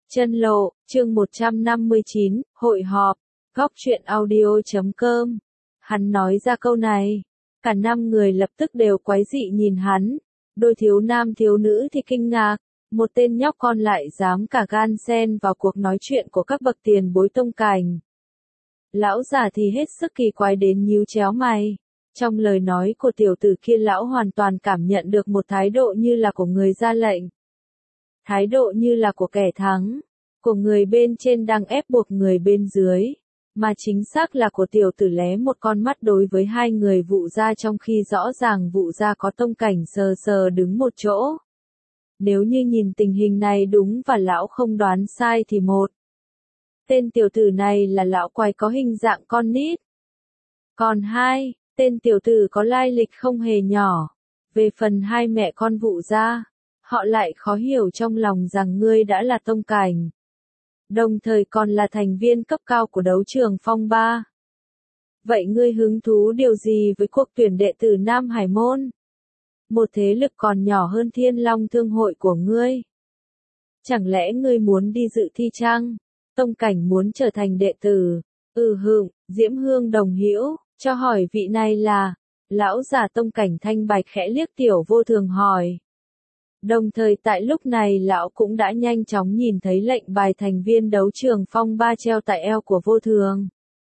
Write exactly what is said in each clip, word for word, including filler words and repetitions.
Chân lộ, chương một trăm năm mươi chín, hội họp, góc truyện audio chấm com. Hắn nói ra câu này, cả năm người lập tức đều quái dị nhìn hắn, đôi thiếu nam thiếu nữ thì kinh ngạc, một tên nhóc con lại dám cả gan xen vào cuộc nói chuyện của các bậc tiền bối tông cảnh. Lão già thì hết sức kỳ quái đến nhíu chéo mày. Trong lời nói của tiểu tử kia lão hoàn toàn cảm nhận được một thái độ như là của người ra lệnh. Thái độ như là của kẻ thắng, của người bên trên đang ép buộc người bên dưới, mà chính xác là của tiểu tử lé một con mắt đối với hai người vụ gia trong khi rõ ràng vụ gia có tông cảnh sờ sờ đứng một chỗ. Nếu như nhìn tình hình này đúng và lão không đoán sai thì một. Tên tiểu tử này là lão quái có hình dạng con nít. Còn hai, tên tiểu tử có lai lịch không hề nhỏ. Về phần hai mẹ con vụ gia, họ lại khó hiểu trong lòng rằng ngươi đã là tông cảnh, đồng thời còn là thành viên cấp cao của đấu trường phong ba. Vậy ngươi hứng thú điều gì với cuộc tuyển đệ tử Nam Hải Môn? Một thế lực còn nhỏ hơn Thiên Long Thương hội của ngươi. Chẳng lẽ ngươi muốn đi dự thi chăng? Tông cảnh muốn trở thành đệ tử. Ừ hừm, Diễm Hương đồng hữu, cho hỏi vị này là. Lão già tông cảnh thanh bạch khẽ liếc tiểu vô thường hỏi. Đồng thời tại lúc này lão cũng đã nhanh chóng nhìn thấy lệnh bài thành viên đấu trường phong ba treo tại eo của vô thường.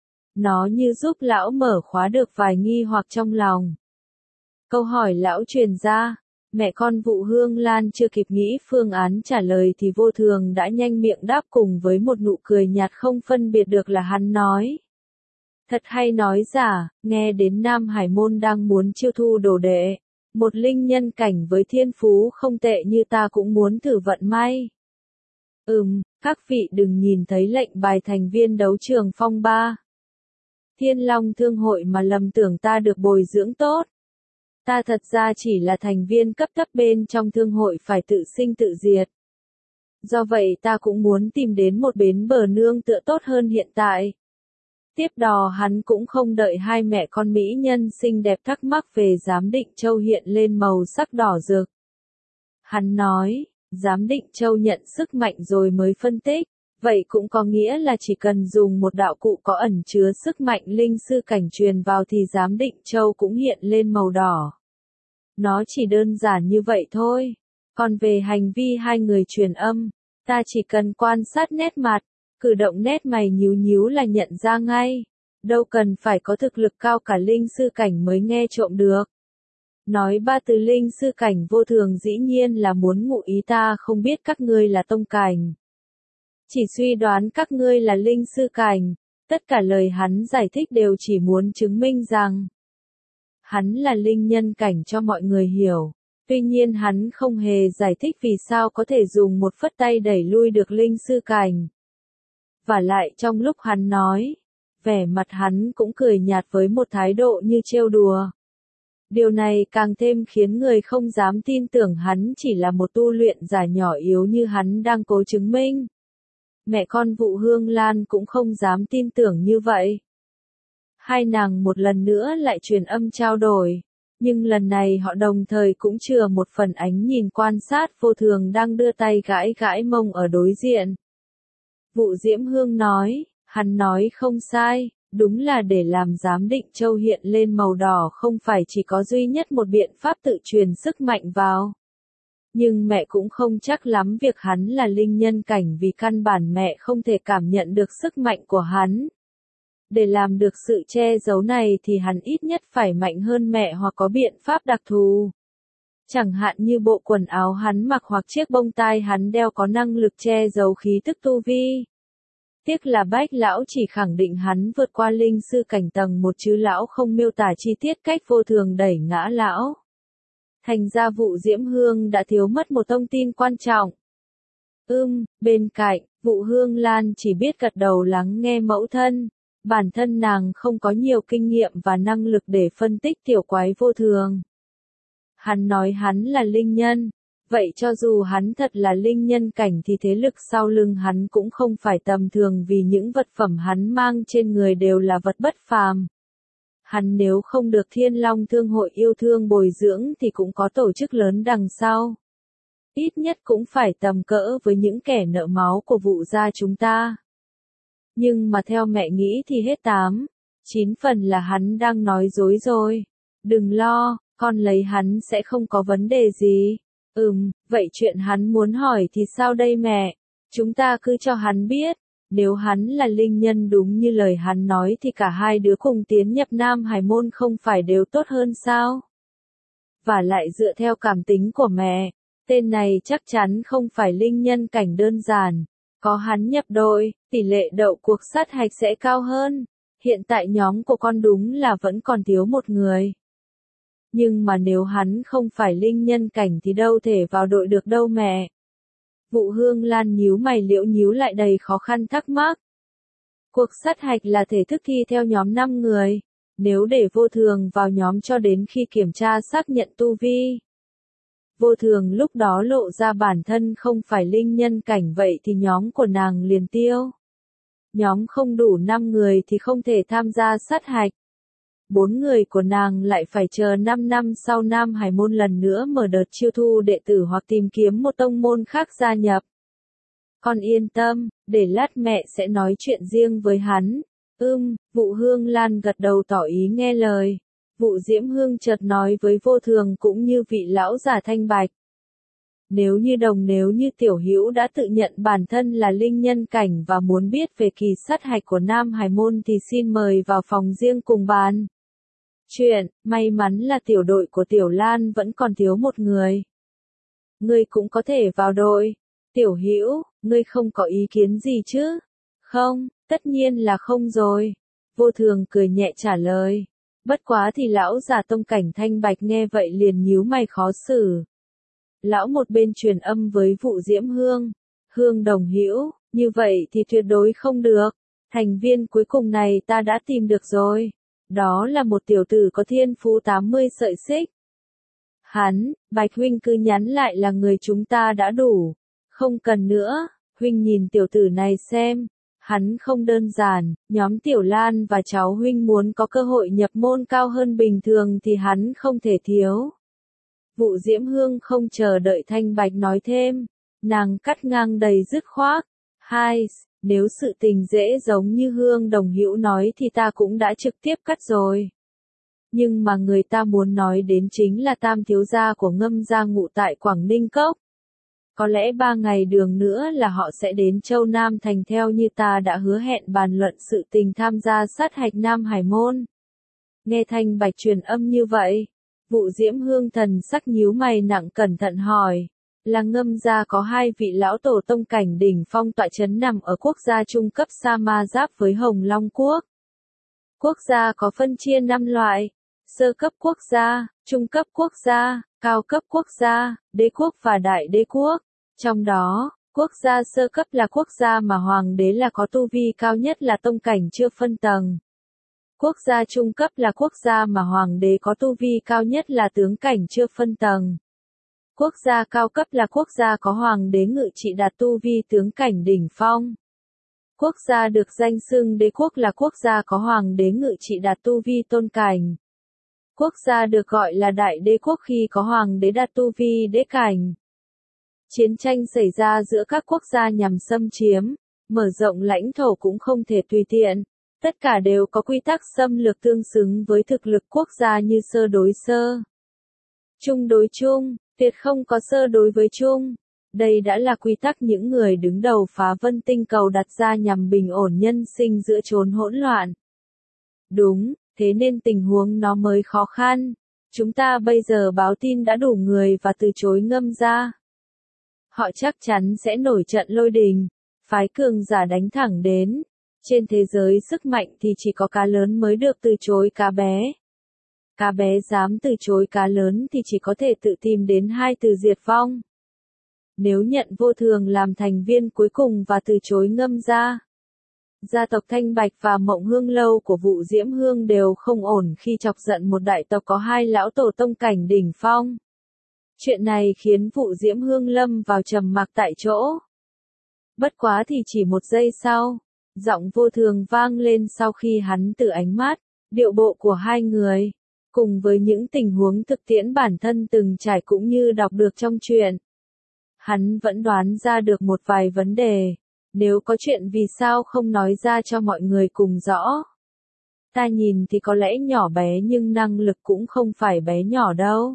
Nó như giúp lão mở khóa được vài nghi hoặc trong lòng. Câu hỏi lão truyền ra, mẹ con vụ Hương Lan chưa kịp nghĩ phương án trả lời thì vô thường đã nhanh miệng đáp cùng với một nụ cười nhạt không phân biệt được là hắn nói. Thật hay nói giả, nghe đến Nam Hải Môn đang muốn chiêu thu đồ đệ. Một linh nhân cảnh với thiên phú không tệ như ta cũng muốn thử vận may. Ừm, các vị đừng nhìn thấy lệnh bài thành viên đấu trường phong ba. Thiên Long Thương hội mà lầm tưởng ta được bồi dưỡng tốt. Ta thật ra chỉ là thành viên cấp thấp bên trong thương hội phải tự sinh tự diệt. Do vậy ta cũng muốn tìm đến một bến bờ nương tựa tốt hơn hiện tại. Tiếp đó hắn cũng không đợi hai mẹ con mỹ nhân xinh đẹp thắc mắc về giám định châu hiện lên màu sắc đỏ rực. Hắn nói, giám định châu nhận sức mạnh rồi mới phân tích, vậy cũng có nghĩa là chỉ cần dùng một đạo cụ có ẩn chứa sức mạnh linh sư cảnh truyền vào thì giám định châu cũng hiện lên màu đỏ. Nó chỉ đơn giản như vậy thôi. Còn về hành vi hai người truyền âm, ta chỉ cần quan sát nét mặt. Cử động nét mày nhíu nhíu là nhận ra ngay, đâu cần phải có thực lực cao cả linh sư cảnh mới nghe trộm được. Nói ba từ linh sư cảnh vô thường dĩ nhiên là muốn ngụ ý ta không biết các ngươi là tông cảnh. Chỉ suy đoán các ngươi là linh sư cảnh, tất cả lời hắn giải thích đều chỉ muốn chứng minh rằng hắn là linh nhân cảnh cho mọi người hiểu. Tuy nhiên hắn không hề giải thích vì sao có thể dùng một phất tay đẩy lui được linh sư cảnh. Và lại trong lúc hắn nói, vẻ mặt hắn cũng cười nhạt với một thái độ như trêu đùa. Điều này càng thêm khiến người không dám tin tưởng hắn chỉ là một tu luyện giả nhỏ yếu như hắn đang cố chứng minh. Mẹ con vụ Hương Lan cũng không dám tin tưởng như vậy. Hai nàng một lần nữa lại truyền âm trao đổi, nhưng lần này họ đồng thời cũng chừa một phần ánh nhìn quan sát vô thường đang đưa tay gãi gãi mông ở đối diện. Vụ Diễm Hương nói, hắn nói không sai, đúng là để làm giám định châu hiện lên màu đỏ không phải chỉ có duy nhất một biện pháp tự truyền sức mạnh vào. Nhưng mẹ cũng không chắc lắm việc hắn là linh nhân cảnh vì căn bản mẹ không thể cảm nhận được sức mạnh của hắn. Để làm được sự che giấu này thì hắn ít nhất phải mạnh hơn mẹ hoặc có biện pháp đặc thù. Chẳng hạn như bộ quần áo hắn mặc hoặc chiếc bông tai hắn đeo có năng lực che giấu khí tức tu vi. Tiếc là Bách lão chỉ khẳng định hắn vượt qua linh sư cảnh tầng một chứ lão không miêu tả chi tiết cách vô thường đẩy ngã lão. Thành ra vụ Diễm Hương đã thiếu mất một thông tin quan trọng. Ưm, bên cạnh, vụ Hương Lan chỉ biết gật đầu lắng nghe mẫu thân. Bản thân nàng không có nhiều kinh nghiệm và năng lực để phân tích tiểu quái vô thường. Hắn nói hắn là linh nhân, vậy cho dù hắn thật là linh nhân cảnh thì thế lực sau lưng hắn cũng không phải tầm thường vì những vật phẩm hắn mang trên người đều là vật bất phàm. Hắn nếu không được Thiên Long Thương hội yêu thương bồi dưỡng thì cũng có tổ chức lớn đằng sau. ít nhất cũng phải tầm cỡ với những kẻ nợ máu của vụ gia chúng ta. Nhưng mà theo mẹ nghĩ thì hết tám, chín phần là hắn đang nói dối rồi. Đừng lo, con lấy hắn sẽ không có vấn đề gì. Ừm, vậy chuyện hắn muốn hỏi thì sao đây mẹ? Chúng ta cứ cho hắn biết. Nếu hắn là linh nhân đúng như lời hắn nói thì cả hai đứa cùng tiến nhập Nam Hải môn không phải đều tốt hơn sao? Và lại dựa theo cảm tính của mẹ, tên này chắc chắn không phải linh nhân cảnh đơn giản. Có hắn nhập đội, tỷ lệ đậu cuộc sát hạch sẽ cao hơn. Hiện tại nhóm của con đúng là vẫn còn thiếu một người. Nhưng mà nếu hắn không phải linh nhân cảnh thì đâu thể vào đội được đâu mẹ. Vụ Hương Lan nhíu mày liễu nhíu lại đầy khó khăn thắc mắc. Cuộc sát hạch là thể thức thi theo nhóm năm người. Nếu để Vô Thường vào nhóm cho đến khi kiểm tra xác nhận tu vi. Vô Thường lúc đó lộ ra bản thân không phải linh nhân cảnh vậy thì nhóm của nàng liền tiêu. Nhóm không đủ năm người thì không thể tham gia sát hạch. Bốn người của nàng lại phải chờ năm năm sau Nam Hải môn lần nữa mở đợt chiêu thu đệ tử hoặc tìm kiếm một tông môn khác gia nhập. Con yên tâm, để lát mẹ sẽ nói chuyện riêng với hắn. Ưm, Vụ Hương Lan gật đầu tỏ ý nghe lời. Vụ Diễm Hương chợt nói với Vô Thường cũng như vị lão giả thanh bạch. Nếu như đồng nếu như Tiểu Hữu đã tự nhận bản thân là linh nhân cảnh và muốn biết về kỳ sát hạch của Nam Hải môn thì xin mời vào phòng riêng cùng bàn. Chuyện, may mắn là tiểu đội của Tiểu Lan vẫn còn thiếu một người. Ngươi cũng có thể vào đội. Tiểu Hữu, ngươi không có ý kiến gì chứ? Không, tất nhiên là không rồi. Vô Thường cười nhẹ trả lời. Bất quá thì lão già tông cảnh thanh bạch nghe vậy liền nhíu mày khó xử. Lão một bên truyền âm với Vụ Diễm Hương. Hương đồng hữu, như vậy thì tuyệt đối không được. Thành viên cuối cùng này ta đã tìm được rồi. Đó là một tiểu tử có thiên phú tám mươi sợi xích. Hắn, Bạch huynh cứ nhắn lại là người chúng ta đã đủ. Không cần nữa, huynh nhìn tiểu tử này xem. Hắn không đơn giản, nhóm Tiểu Lan và cháu huynh muốn có cơ hội nhập môn cao hơn bình thường thì hắn không thể thiếu. Vụ Diễm Hương không chờ đợi Thanh Bạch nói thêm. Nàng cắt ngang đầy dứt khoát. Hai, nếu sự tình dễ giống như Hương đồng hữu nói thì ta cũng đã trực tiếp cắt rồi. Nhưng mà người ta muốn nói đến chính là tam thiếu gia của Ngâm gia ngụ tại Quảng Ninh Cốc. Có lẽ ba ngày đường nữa là họ sẽ đến Châu Nam Thành theo như ta đã hứa hẹn bàn luận sự tình tham gia sát hạch Nam Hải môn. Nghe Thanh Bạch truyền âm như vậy, Vụ Diễm Hương thần sắc nhíu mày nặng cẩn thận hỏi. Là Ngâm gia có hai vị lão tổ tông cảnh đỉnh phong tọa chấn nằm ở quốc gia trung cấp Sa Ma giáp với Hồng Long Quốc. Quốc gia có phân chia năm loại. Sơ cấp quốc gia, trung cấp quốc gia, cao cấp quốc gia, đế quốc và đại đế quốc. Trong đó, quốc gia sơ cấp là quốc gia mà hoàng đế là có tu vi cao nhất là tông cảnh chưa phân tầng. Quốc gia trung cấp là quốc gia mà hoàng đế có tu vi cao nhất là tướng cảnh chưa phân tầng. Quốc gia cao cấp là quốc gia có hoàng đế ngự trị đạt tu vi tướng cảnh đỉnh phong. Quốc gia được danh xưng đế quốc là quốc gia có hoàng đế ngự trị đạt tu vi tôn cảnh. Quốc gia được gọi là đại đế quốc khi có hoàng đế đạt tu vi đế cảnh. Chiến tranh xảy ra giữa các quốc gia nhằm xâm chiếm, mở rộng lãnh thổ cũng không thể tùy tiện. Tất cả đều có quy tắc xâm lược tương xứng với thực lực quốc gia như sơ đối sơ, chung đối chung, tuyệt không có sơ đối với chung. Đây đã là quy tắc những người đứng đầu phá vân tinh cầu đặt ra nhằm bình ổn nhân sinh giữa chốn hỗn loạn. Đúng, thế nên tình huống nó mới khó khăn. Chúng ta bây giờ báo tin đã đủ người và từ chối Ngâm gia. Họ chắc chắn sẽ nổi trận lôi đình, phái cường giả đánh thẳng đến. Trên thế giới sức mạnh thì chỉ có cá lớn mới được từ chối cá bé. Cá bé dám từ chối cá lớn thì chỉ có thể tự tìm đến hai từ diệt vong. Nếu nhận Vô Thường làm thành viên cuối cùng và từ chối Ngâm gia, gia tộc Thanh Bạch và Mộng Hương Lâu của Vụ Diễm Hương đều không ổn khi chọc giận một đại tộc có hai lão tổ tông cảnh đỉnh phong. Chuyện này khiến Vụ Diễm Hương lâm vào trầm mặc tại chỗ. Bất quá thì chỉ một giây sau, giọng Vô Thường vang lên sau khi hắn từ ánh mắt, điệu bộ của hai người, cùng với những tình huống thực tiễn bản thân từng trải cũng như đọc được trong truyện. Hắn vẫn đoán ra được một vài vấn đề. Nếu có chuyện vì sao không nói ra cho mọi người cùng rõ. Ta nhìn thì có lẽ nhỏ bé nhưng năng lực cũng không phải bé nhỏ đâu.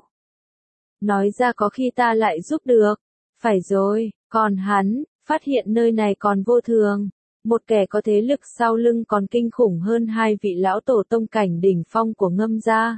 Nói ra có khi ta lại giúp được. Phải rồi, còn hắn, phát hiện nơi này còn vô thường. Một kẻ có thế lực sau lưng còn kinh khủng hơn hai vị lão tổ tông cảnh đỉnh phong của Ngâm gia.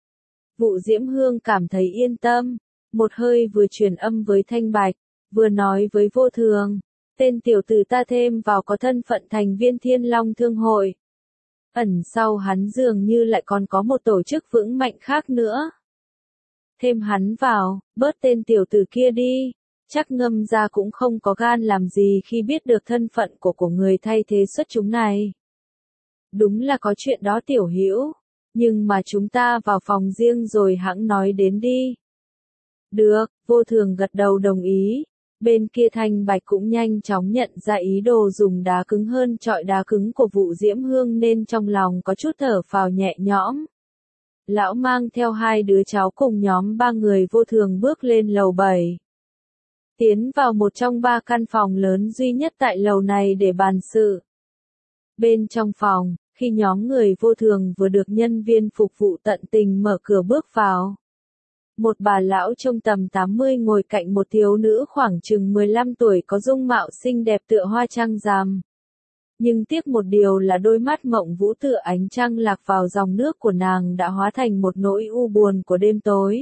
Vụ Diễm Hương cảm thấy yên tâm. Một hơi vừa truyền âm với Thanh Bạch, vừa nói với vô thường. Tên tiểu tử ta thêm vào có thân phận thành viên Thiên Long Thương hội. Ẩn sau hắn dường như lại còn có một tổ chức vững mạnh khác nữa. Thêm hắn vào, bớt tên tiểu tử kia đi. Chắc Ngâm gia cũng không có gan làm gì khi biết được thân phận của của người thay thế xuất chúng này. Đúng là có chuyện đó Tiểu Hữu, nhưng mà chúng ta vào phòng riêng rồi hẵng nói đến đi. Được, vô thường gật đầu đồng ý. Bên kia Thanh Bạch cũng nhanh chóng nhận ra ý đồ dùng đá cứng hơn trọi đá cứng của Vụ Diễm Hương nên trong lòng có chút thở phào nhẹ nhõm. Lão mang theo hai đứa cháu cùng nhóm ba người vô thường bước lên lầu bảy. Tiến vào một trong ba căn phòng lớn duy nhất tại lầu này để bàn sự. Bên trong phòng, khi nhóm người vô thường vừa được nhân viên phục vụ tận tình mở cửa bước vào. Một bà lão trông tầm tám mươi ngồi cạnh một thiếu nữ khoảng chừng mười lăm tuổi có dung mạo xinh đẹp tựa hoa trăng rằm. Nhưng tiếc một điều là đôi mắt mộng vũ tựa ánh trăng lạc vào dòng nước của nàng đã hóa thành một nỗi u buồn của đêm tối.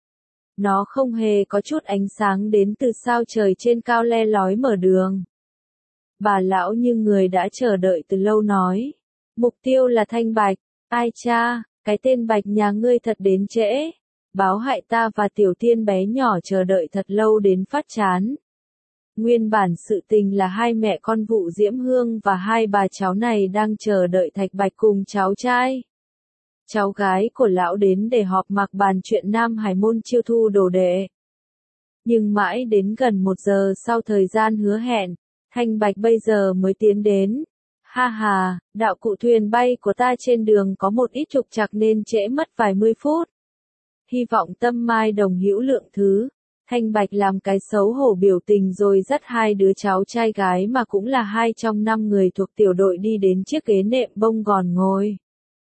Nó không hề có chút ánh sáng đến từ sao trời trên cao le lói mở đường. Bà lão như người đã chờ đợi từ lâu nói. Mục tiêu là Thanh Bạch. Ai cha, cái tên Bạch nhà ngươi thật đến trễ. Báo hại ta và Tiểu Thiên bé nhỏ chờ đợi thật lâu đến phát chán. Nguyên bản sự tình là hai mẹ con Vụ Diễm Hương và hai bà cháu này đang chờ đợi Thạch Bạch cùng cháu trai. Cháu gái của lão đến để họp mặc bàn chuyện Nam Hải môn chiêu thu đồ đệ. Nhưng mãi đến gần một giờ sau thời gian hứa hẹn, Thanh Bạch bây giờ mới tiến đến. Ha ha, đạo cụ thuyền bay của ta trên đường có một ít trục trặc nên trễ mất vài mươi phút. Hy vọng Tâm Mai đồng hữu lượng thứ. Thanh Bạch làm cái xấu hổ biểu tình rồi dắt hai đứa cháu trai gái mà cũng là hai trong năm người thuộc tiểu đội đi đến chiếc ghế nệm bông gòn ngồi.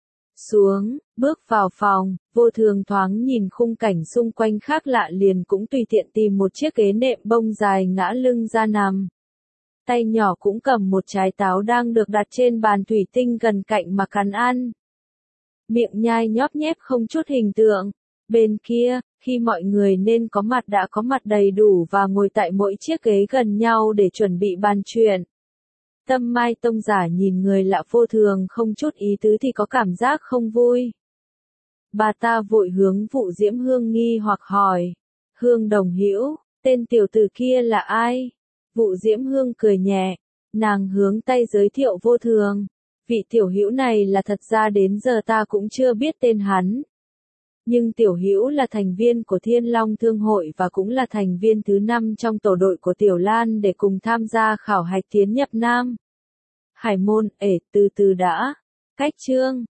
Xuống, bước vào phòng, vô thường thoáng nhìn khung cảnh xung quanh khác lạ liền cũng tùy tiện tìm một chiếc ghế nệm bông dài ngã lưng ra nằm. Tay nhỏ cũng cầm một trái táo đang được đặt trên bàn thủy tinh gần cạnh mà cắn ăn. Miệng nhai nhóp nhép không chút hình tượng. Bên kia, khi mọi người nên có mặt đã có mặt đầy đủ và ngồi tại mỗi chiếc ghế gần nhau để chuẩn bị bàn chuyện. Tâm Mai tông giả nhìn người lạ vô thường không chút ý tứ thì có cảm giác không vui. Bà ta vội hướng Vụ Diễm Hương nghi hoặc hỏi. Hương đồng hữu, tên tiểu tử kia là ai? Vụ Diễm Hương cười nhẹ. Nàng hướng tay giới thiệu vô thường. Vị tiểu hữu này là thật ra đến giờ ta cũng chưa biết tên hắn. Nhưng tiểu hữu là thành viên của Thiên Long Thương hội và cũng là thành viên thứ năm trong tổ đội của Tiểu Lan để cùng tham gia khảo hạch tiến nhập Nam Hải môn. Ể, từ từ đã. Cách chương.